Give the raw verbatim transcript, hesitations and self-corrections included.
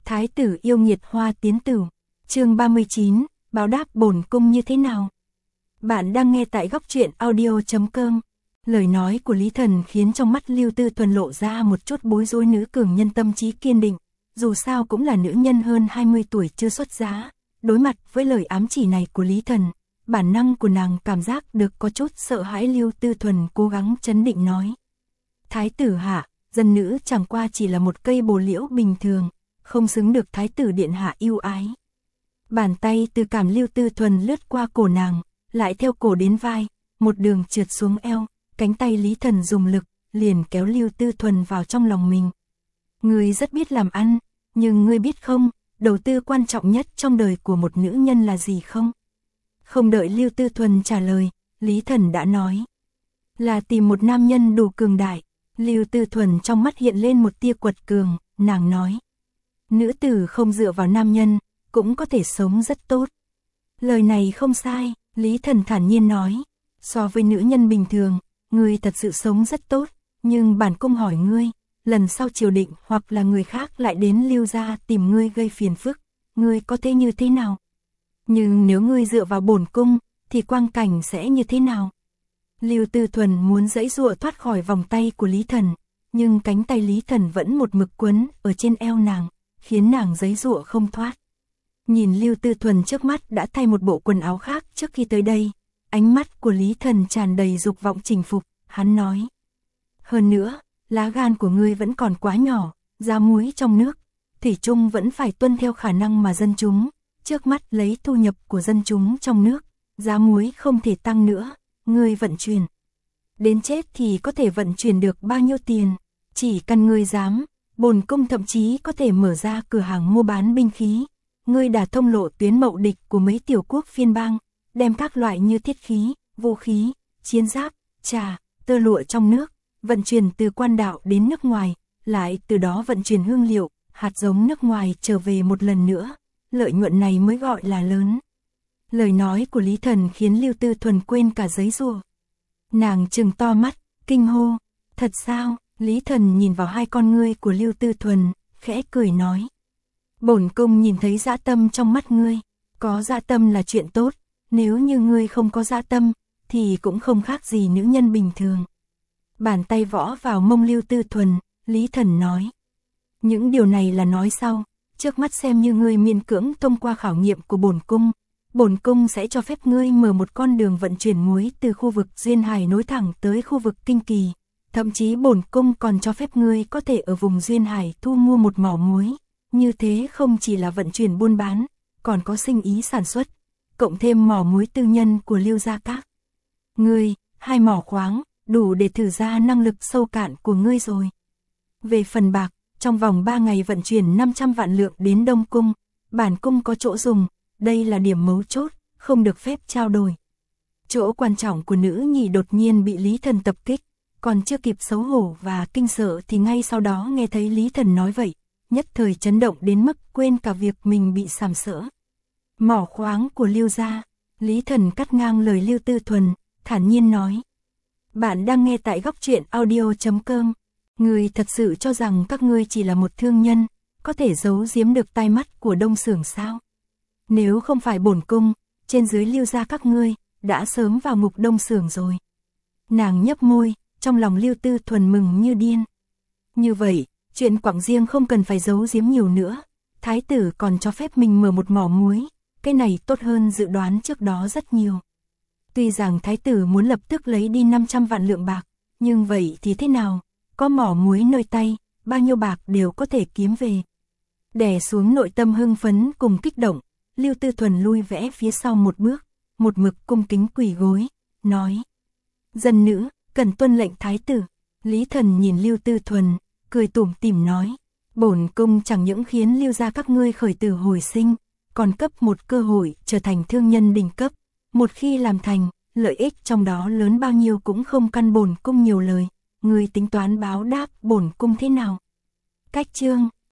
Thái tử yêu nghiệt hoa tiến tử. Chương ba mươi chín, báo đáp bổn cung như thế nào? Bạn đang nghe tại góc truyện audio chấm com. Lời nói của Lý Thần khiến trong mắt Lưu Tư Thuần lộ ra một chút bối rối. Nữ cường nhân tâm trí kiên định, dù sao cũng là nữ nhân hơn hai mươi tuổi chưa xuất giá. Đối mặt với lời ám chỉ này của Lý Thần, bản năng của nàng cảm giác được có chút sợ hãi. Lưu Tư Thuần cố gắng trấn định nói: Thái tử hạ, dân nữ chẳng qua chỉ là một cây bồ liễu bình thường, không xứng được Thái tử điện hạ yêu ái. Bàn tay từ cảm Lưu Tư Thuần lướt qua cổ nàng, lại theo cổ đến vai, một đường trượt xuống eo. Cánh tay Lý Thần dùng lực, liền kéo Lưu Tư Thuần vào trong lòng mình. Ngươi rất biết làm ăn, nhưng ngươi biết không, đầu tư quan trọng nhất trong đời của một nữ nhân là gì không? Không đợi Lưu Tư Thuần trả lời, Lý Thần đã nói: là tìm một nam nhân đủ cường đại. Lưu Tư Thuần trong mắt hiện lên một tia quật cường, nàng nói: nữ tử không dựa vào nam nhân, cũng có thể sống rất tốt. Lời này không sai, Lý Thần thản nhiên nói. So với nữ nhân bình thường, ngươi thật sự sống rất tốt, nhưng bản cung hỏi ngươi, lần sau triều định hoặc là người khác lại đến Lưu gia tìm ngươi gây phiền phức, ngươi có thể như thế nào? Nhưng nếu ngươi dựa vào bổn cung, thì quang cảnh sẽ như thế nào? Lưu Tư Thuần muốn giãy giụa thoát khỏi vòng tay của Lý Thần, nhưng cánh tay Lý Thần vẫn một mực quấn ở trên eo nàng, khiến nàng giãy giụa không thoát. Nhìn Lưu Tư Thuần trước mắt đã thay một bộ quần áo khác trước khi tới đây, ánh mắt của Lý Thần tràn đầy dục vọng chinh phục, hắn nói: hơn nữa, lá gan của ngươi vẫn còn quá nhỏ, giá muối trong nước, thủy chung vẫn phải tuân theo khả năng mà dân chúng, trước mắt lấy thu nhập của dân chúng trong nước, giá muối không thể tăng nữa, ngươi vận chuyển. Đến chết thì có thể vận chuyển được bao nhiêu tiền, chỉ cần ngươi dám, bổn cung thậm chí có thể mở ra cửa hàng mua bán binh khí. Ngươi đã thông lộ tuyến mậu địch của mấy tiểu quốc phiên bang, đem các loại như thiết khí, vũ khí, chiến giáp, trà, tơ lụa trong nước, vận chuyển từ quan đạo đến nước ngoài, lại từ đó vận chuyển hương liệu, hạt giống nước ngoài trở về một lần nữa, lợi nhuận này mới gọi là lớn. Lời nói của Lý Thần khiến Lưu Tư Thuần quên cả giấy rùa. Nàng trừng to mắt, kinh hô: thật sao? Lý Thần nhìn vào hai con ngươi của Lưu Tư Thuần, khẽ cười nói: bổn cung nhìn thấy dã tâm trong mắt ngươi, có dã tâm là chuyện tốt, nếu như ngươi không có dã tâm, thì cũng không khác gì nữ nhân bình thường. Bàn tay võ vào mông Lưu Tư Thuần, Lý Thần nói: những điều này là nói sau, trước mắt xem như ngươi miễn cưỡng thông qua khảo nghiệm của bổn cung, bổn cung sẽ cho phép ngươi mở một con đường vận chuyển muối từ khu vực Duyên Hải nối thẳng tới khu vực Kinh Kỳ, thậm chí bổn cung còn cho phép ngươi có thể ở vùng Duyên Hải thu mua một mỏ muối. Như thế không chỉ là vận chuyển buôn bán, còn có sinh ý sản xuất, cộng thêm mỏ muối tư nhân của Lưu gia các. Ngươi, hai mỏ khoáng, đủ để thử ra năng lực sâu cạn của ngươi rồi. Về phần bạc, trong vòng ba ngày vận chuyển năm trăm vạn lượng đến Đông Cung, bản cung có chỗ dùng, đây là điểm mấu chốt, không được phép trao đổi. Chỗ quan trọng của nữ nhị đột nhiên bị Lý Thần tập kích, còn chưa kịp xấu hổ và kinh sợ thì ngay sau đó nghe thấy Lý Thần nói vậy, nhất thời chấn động đến mức quên cả việc mình bị sàm sỡ. Mỏ khoáng của Lưu gia. Lý Thần cắt ngang lời Lưu Tư Thuần, thản nhiên nói: bạn đang nghe tại góc truyện audio chấm com. Ngươi thật sự cho rằng các ngươi chỉ là một thương nhân, có thể giấu giếm được tai mắt của Đông Xưởng sao? Nếu không phải bổn cung, trên dưới Lưu gia các ngươi đã sớm vào ngục Đông Xưởng rồi. Nàng nhấp môi, trong lòng Lưu Tư Thuần mừng như điên. Như vậy, chuyện Quảng Diêng không cần phải giấu giếm nhiều nữa, Thái tử còn cho phép mình mở một mỏ muối, cái này tốt hơn dự đoán trước đó rất nhiều. Tuy rằng Thái tử muốn lập tức lấy đi năm trăm vạn lượng bạc, nhưng vậy thì thế nào, có mỏ muối nơi tay, bao nhiêu bạc đều có thể kiếm về. Đè xuống nội tâm hưng phấn cùng kích động, Lưu Tư Thuần lui vẽ phía sau một bước, một mực cung kính quỳ gối, nói: dân nữ, cần tuân lệnh Thái tử. Lý Thần nhìn Lưu Tư Thuần, cười tủm tỉm nói: bổn cung chẳng những khiến Lưu gia các ngươi khởi tử hồi sinh, còn cấp một cơ hội trở thành thương nhân đỉnh cấp. Một khi làm thành, lợi ích trong đó lớn bao nhiêu cũng không căn bổn cung nhiều lời. Ngươi tính toán báo đáp bổn cung thế nào? Cách chương,